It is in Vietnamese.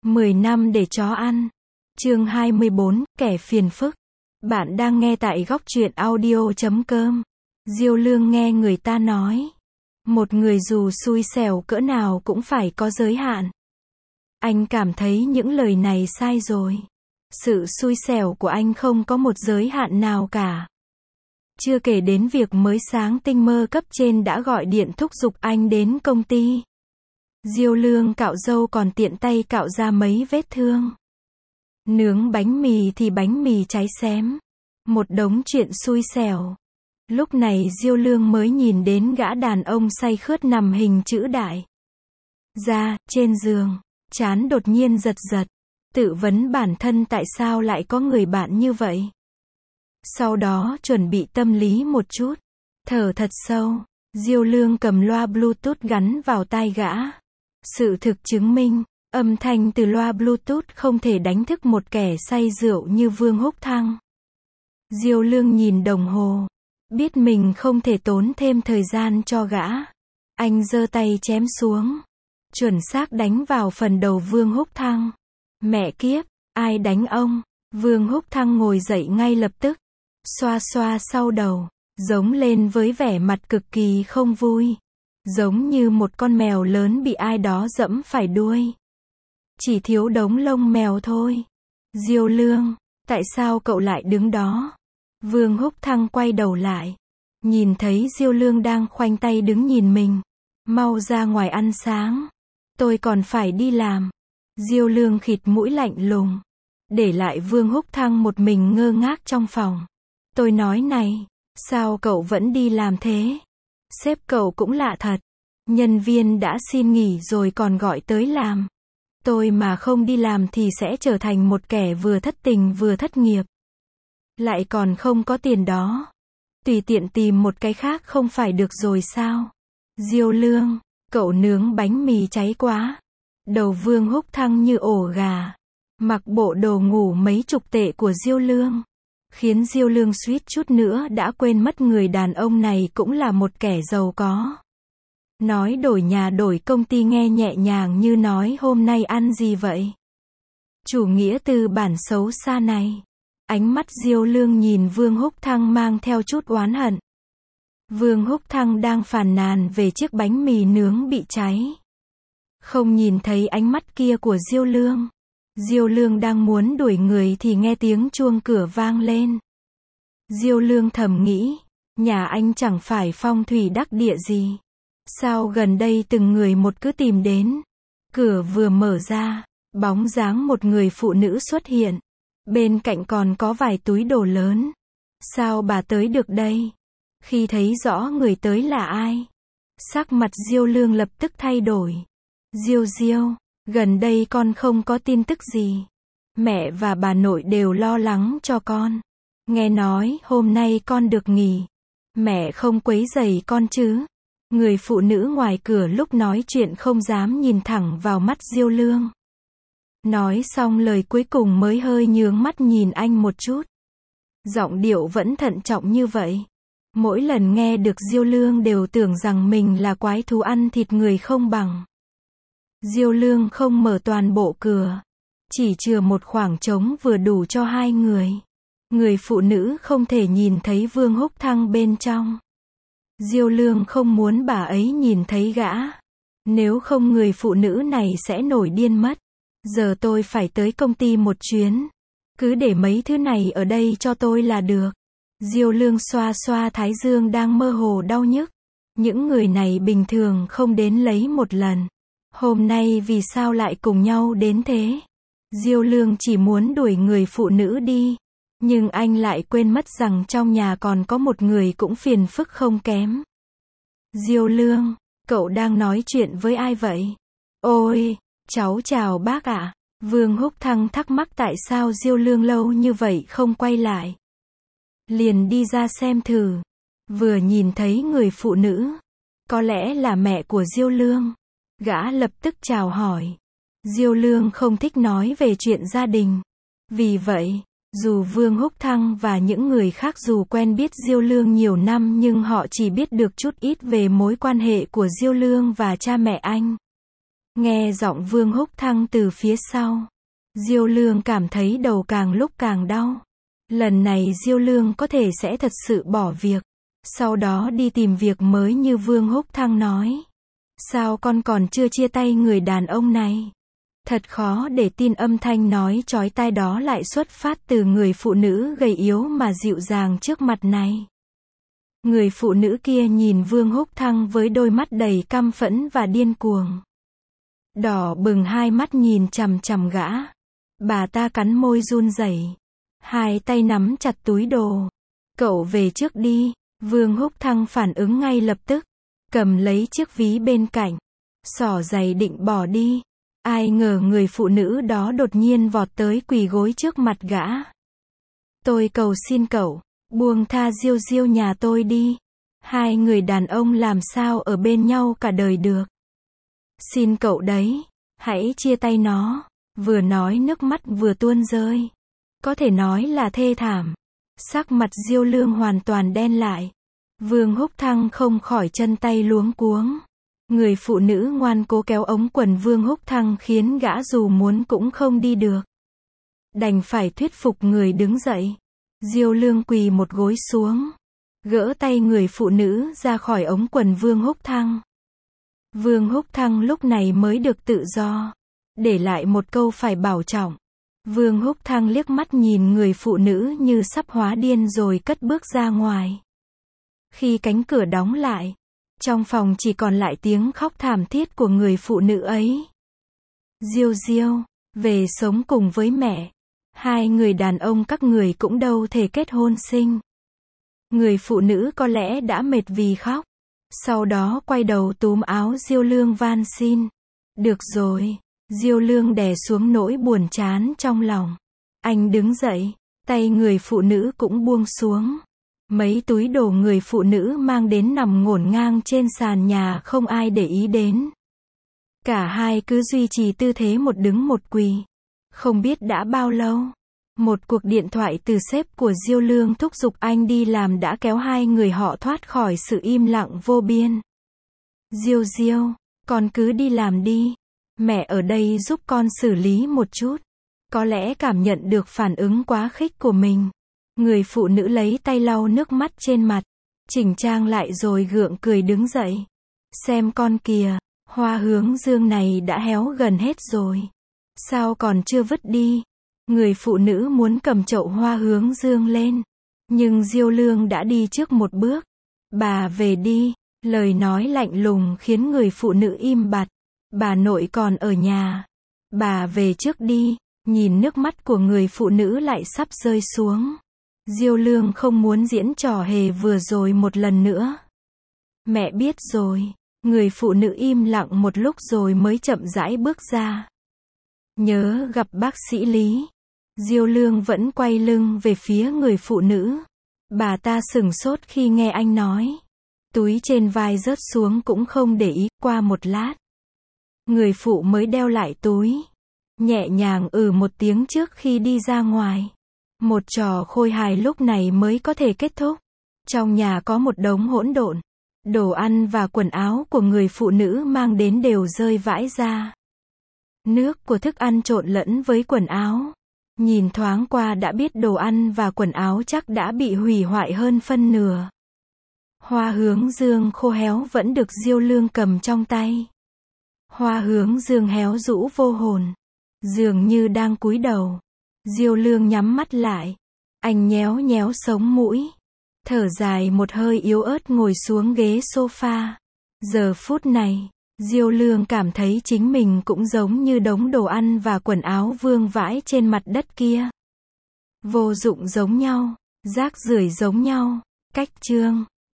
10 năm để chó ăn. Chương 24, kẻ phiền phức. Bạn đang nghe tại góc truyện audio.com. Diêu Lương nghe người ta nói, một người dù xui xẻo cỡ nào cũng phải có giới hạn. Anh cảm thấy những lời này sai rồi. Sự xui xẻo của anh không có một giới hạn nào cả. Chưa kể đến việc mới sáng tinh mơ cấp trên đã gọi điện thúc giục anh đến công ty. Diêu Lương cạo râu còn tiện tay cạo ra mấy vết thương. Nướng bánh mì thì bánh mì cháy xém. Một đống chuyện xui xẻo. Lúc này Diêu Lương mới nhìn đến gã đàn ông say khướt nằm hình chữ đại ra trên giường, trán đột nhiên giật giật, tự vấn bản thân tại sao lại có người bạn như vậy. Sau đó chuẩn bị tâm lý một chút, thở thật sâu, Diêu Lương cầm loa Bluetooth gắn vào tai gã. Sự thực chứng minh, âm thanh từ loa Bluetooth không thể đánh thức một kẻ say rượu như Vương Húc Thăng. Diêu Lương nhìn đồng hồ, biết mình không thể tốn thêm thời gian cho gã. Anh giơ tay chém xuống, chuẩn xác đánh vào phần đầu Vương Húc Thăng. Mẹ kiếp, ai đánh ông? Vương Húc Thăng ngồi dậy ngay lập tức, xoa xoa sau đầu, giống lên với vẻ mặt cực kỳ không vui. Giống như một con mèo lớn bị ai đó giẫm phải đuôi. Chỉ thiếu đống lông mèo thôi. Diêu Lương, tại sao cậu lại đứng đó? Vương Húc Thăng quay đầu lại, nhìn thấy Diêu Lương đang khoanh tay đứng nhìn mình. Mau ra ngoài ăn sáng. Tôi còn phải đi làm. Diêu Lương khịt mũi lạnh lùng, để lại Vương Húc Thăng một mình ngơ ngác trong phòng. Tôi nói này, sao cậu vẫn đi làm thế? Sếp cậu cũng lạ thật. Nhân viên đã xin nghỉ rồi còn gọi tới làm. Tôi mà không đi làm thì sẽ trở thành một kẻ vừa thất tình vừa thất nghiệp. Lại còn không có tiền đó. Tùy tiện tìm một cái khác không phải được rồi sao? Diêu Lương, cậu nướng bánh mì cháy quá. Đầu Vương Húc Thăng như ổ gà. Mặc bộ đồ ngủ mấy chục tệ của Diêu Lương, khiến Diêu Lương suýt chút nữa đã quên mất người đàn ông này cũng là một kẻ giàu có. Nói đổi nhà đổi công ty nghe nhẹ nhàng như nói hôm nay ăn gì vậy. Chủ nghĩa tư bản xấu xa này. Ánh mắt Diêu Lương nhìn Vương Húc Thăng mang theo chút oán hận. Vương Húc Thăng đang phàn nàn về chiếc bánh mì nướng bị cháy. Không nhìn thấy ánh mắt kia của Diêu Lương. Diêu Lương đang muốn đuổi người thì nghe tiếng chuông cửa vang lên. Diêu Lương thầm nghĩ, nhà anh chẳng phải phong thủy đắc địa gì. Sao gần đây từng người một cứ tìm đến. Cửa vừa mở ra, bóng dáng một người phụ nữ xuất hiện. Bên cạnh còn có vài túi đồ lớn. Sao bà tới được đây? Khi thấy rõ người tới là ai, sắc mặt Diêu Lương lập tức thay đổi. Diêu, gần đây con không có tin tức gì. Mẹ và bà nội đều lo lắng cho con. Nghe nói hôm nay con được nghỉ. Mẹ không quấy rầy con chứ? Người phụ nữ ngoài cửa lúc nói chuyện không dám nhìn thẳng vào mắt Diêu Lương. Nói xong lời cuối cùng mới hơi nhướng mắt nhìn anh một chút. Giọng điệu vẫn thận trọng như vậy. Mỗi lần nghe được Diêu Lương đều tưởng rằng mình là quái thú ăn thịt người không bằng. Diêu Lương không mở toàn bộ cửa, chỉ chừa một khoảng trống vừa đủ cho hai người. Người phụ nữ không thể nhìn thấy Vương Húc Thăng bên trong. Diêu Lương không muốn bà ấy nhìn thấy gã. Nếu không người phụ nữ này sẽ nổi điên mất. Giờ tôi phải tới công ty một chuyến. Cứ để mấy thứ này ở đây cho tôi là được. Diêu Lương xoa xoa thái dương đang mơ hồ đau nhức. Những người này bình thường không đến lấy một lần. Hôm nay vì sao lại cùng nhau đến thế? Diêu Lương chỉ muốn đuổi người phụ nữ đi. Nhưng anh lại quên mất rằng trong nhà còn có một người cũng phiền phức không kém. Diêu Lương, cậu đang nói chuyện với ai vậy? Ôi, cháu chào bác ạ. Vương Húc Thăng thắc mắc tại sao Diêu Lương lâu như vậy không quay lại. Liền đi ra xem thử. Vừa nhìn thấy người phụ nữ, có lẽ là mẹ của Diêu Lương. Gã lập tức chào hỏi. Diêu Lương không thích nói về chuyện gia đình. Vì vậy, dù Vương Húc Thăng và những người khác dù quen biết Diêu Lương nhiều năm nhưng họ chỉ biết được chút ít về mối quan hệ của Diêu Lương và cha mẹ anh. Nghe giọng Vương Húc Thăng từ phía sau. Diêu Lương cảm thấy đầu càng lúc càng đau. Lần này Diêu Lương có thể sẽ thật sự bỏ việc. Sau đó đi tìm việc mới như Vương Húc Thăng nói. Sao con còn chưa chia tay người đàn ông này? Thật khó để tin âm thanh nói chói tai đó lại xuất phát từ người phụ nữ gầy yếu mà dịu dàng trước mặt này. Người phụ nữ kia nhìn Vương Húc Thăng với đôi mắt đầy căm phẫn và điên cuồng. Đỏ bừng hai mắt nhìn chằm chằm gã. Bà ta cắn môi run rẩy, hai tay nắm chặt túi đồ. Cậu về trước đi. Vương Húc Thăng phản ứng ngay lập tức, cầm lấy chiếc ví bên cạnh, xỏ giày định bỏ đi. Ai ngờ người phụ nữ đó đột nhiên vọt tới quỳ gối trước mặt gã. Tôi cầu xin cậu, buông tha Diêu Diêu nhà tôi đi. Hai người đàn ông làm sao ở bên nhau cả đời được. Xin cậu đấy, hãy chia tay nó. Vừa nói nước mắt vừa tuôn rơi. Có thể nói là thê thảm. Sắc mặt Diêu Lương hoàn toàn đen lại. Vương Húc Thăng không khỏi chân tay luống cuống. Người phụ nữ ngoan cố kéo ống quần Vương Húc Thăng khiến gã dù muốn cũng không đi được. Đành phải thuyết phục người đứng dậy. Diêu Lương quỳ một gối xuống, gỡ tay người phụ nữ ra khỏi ống quần Vương Húc Thăng. Vương Húc Thăng lúc này mới được tự do. Để lại một câu phải bảo trọng. Vương Húc Thăng liếc mắt nhìn người phụ nữ như sắp hóa điên rồi cất bước ra ngoài. Khi cánh cửa đóng lại, trong phòng chỉ còn lại tiếng khóc thảm thiết của người phụ nữ ấy. Diêu Diêu, về sống cùng với mẹ. Hai người đàn ông các người cũng đâu thể kết hôn sinh. Người phụ nữ có lẽ đã mệt vì khóc. Sau đó quay đầu túm áo Diêu Lương van xin. Được rồi. Diêu Lương đè xuống nỗi buồn chán trong lòng. Anh đứng dậy, tay người phụ nữ cũng buông xuống. Mấy túi đồ người phụ nữ mang đến nằm ngổn ngang trên sàn nhà không ai để ý đến. Cả hai cứ duy trì tư thế một đứng một quỳ. Không biết đã bao lâu, một cuộc điện thoại từ sếp của Diêu Lương thúc giục anh đi làm đã kéo hai người họ thoát khỏi sự im lặng vô biên. Diêu Diêu, con cứ đi làm đi. Mẹ ở đây giúp con xử lý một chút. Có lẽ cảm nhận được phản ứng quá khích của mình. Người phụ nữ lấy tay lau nước mắt trên mặt, chỉnh trang lại rồi gượng cười đứng dậy. Xem con kìa, hoa hướng dương này đã héo gần hết rồi. Sao còn chưa vứt đi? Người phụ nữ muốn cầm chậu hoa hướng dương lên. Nhưng Diêu Lương đã đi trước một bước. Bà về đi. Lời nói lạnh lùng khiến người phụ nữ im bặt. Bà nội còn ở nhà. Bà về trước đi. Nhìn nước mắt của người phụ nữ lại sắp rơi xuống. Diêu Lương không muốn diễn trò hề vừa rồi một lần nữa. Mẹ biết rồi. Người phụ nữ im lặng một lúc rồi mới chậm rãi bước ra. Nhớ gặp bác sĩ Lý. Diêu Lương vẫn quay lưng về phía người phụ nữ. Bà ta sửng sốt khi nghe anh nói. Túi trên vai rớt xuống cũng không để ý. Qua một lát, người phụ mới đeo lại túi. Nhẹ nhàng một tiếng trước khi đi ra ngoài. Một trò khôi hài lúc này mới có thể kết thúc. Trong nhà có một đống hỗn độn. Đồ ăn và quần áo của người phụ nữ mang đến đều rơi vãi ra. Nước của thức ăn trộn lẫn với quần áo. Nhìn thoáng qua đã biết đồ ăn và quần áo chắc đã bị hủy hoại hơn phân nửa. Hoa hướng dương khô héo vẫn được Diêu Lương cầm trong tay. Hoa hướng dương héo rũ vô hồn, dường như đang cúi đầu. Diêu Lương nhắm mắt lại. Anh nhéo nhéo sống mũi. Thở dài một hơi yếu ớt ngồi xuống ghế sofa. Giờ phút này, Diêu Lương cảm thấy chính mình cũng giống như đống đồ ăn và quần áo vương vãi trên mặt đất kia. Vô dụng giống nhau, rác rưởi giống nhau. Cách chương